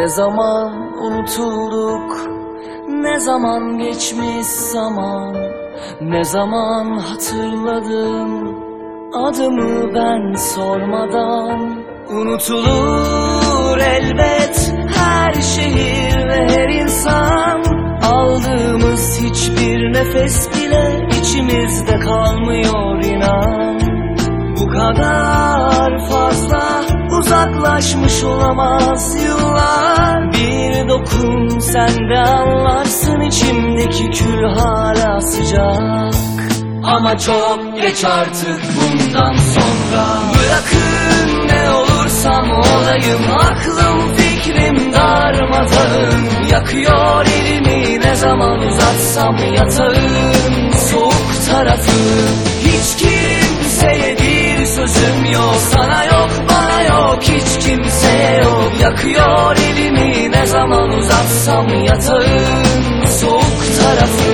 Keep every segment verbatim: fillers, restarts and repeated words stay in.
zaman unutulduk, ne zaman geçmiş zaman, ne zaman hatırladım adımı ben sormadan. Unutulur elbet her şehir ve her insan, aldığımız hiçbir nefes bile içimizde kalmıyor inan. Bu kadar fazla uzaklaşmış olamaz yıllar. Bir dokun sen de anlarsın, içimdeki kül hala sıcak. Ama çok geç artık bundan sonra, bırakın ne olursam olayım. Aklım fikrim darmadağın, yakıyor elimi ne zaman uzatsam yatağın soğuk tarafı. Hiç kimseye bir sözüm yok, sana yok bana yok, hiç kimseye yok. Yakıyor elimi ne zaman uzatsam yatağın soğuk tarafı.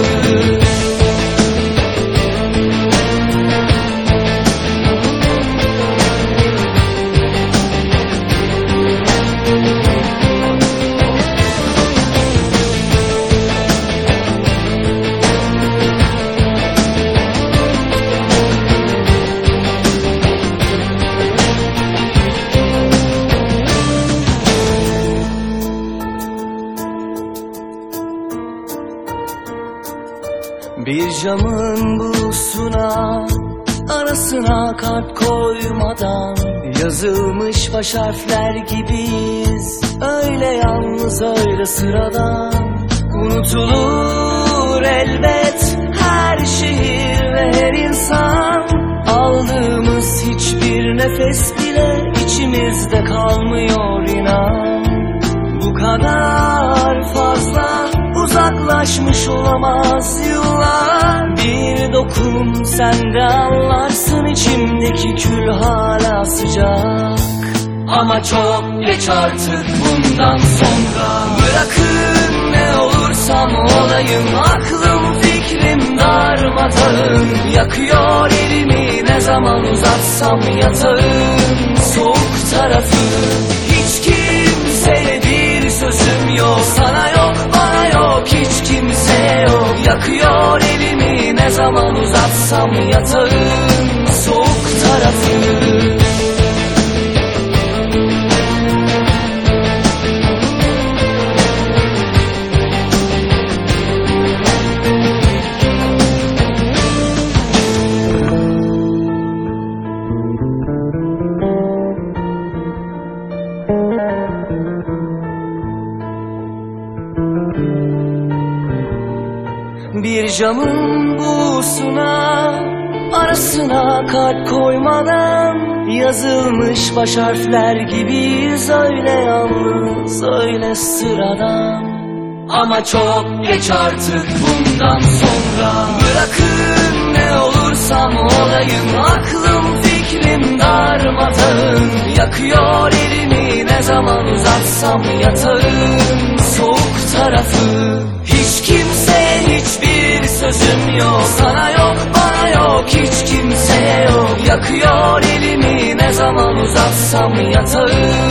Bir camın bulusuna, arasına kalp koymadan, yazılmış baş harfler gibiyiz, öyle yalnız öyle sıradan. Unutulur elbet her şehir ve her insan, aldığımız hiçbir nefes bile içimizde kalmıyor inan. Bu kadar fazla uzaklaşmış olamaz yıllar. Bir dokun sen de anlarsın, içimdeki kül hala sıcak. Ama çok geç artık bundan sonra, bırakın ne olursam olayım. Aklım fikrim darmadağın, yakıyor elimi ne zaman uzatsam yatağın soğuk tarafı. Hiç kimseye bir sözüm yok, sana yok bana yok, hiç kimseye yok. Yakıyor elimi ne zaman uzatsam yatağın soğuk tarafı. Bir camın bulusuna, arasına kalp koymadan, yazılmış baş harfler gibiyiz, öyle yalnız öyle sıradan. Ama çok geç artık bundan sonra, bırakın ne olursam olayım. Aklım fikrim darmadağın, yakıyor elimi ne zaman uzatsam yatağın soğuk tarafı. Hiç kimseye hiçbir sözüm yok, sana yok bana yok, hiç kimseye yok. Yakıyor elimi ne zaman uzatsam yatağın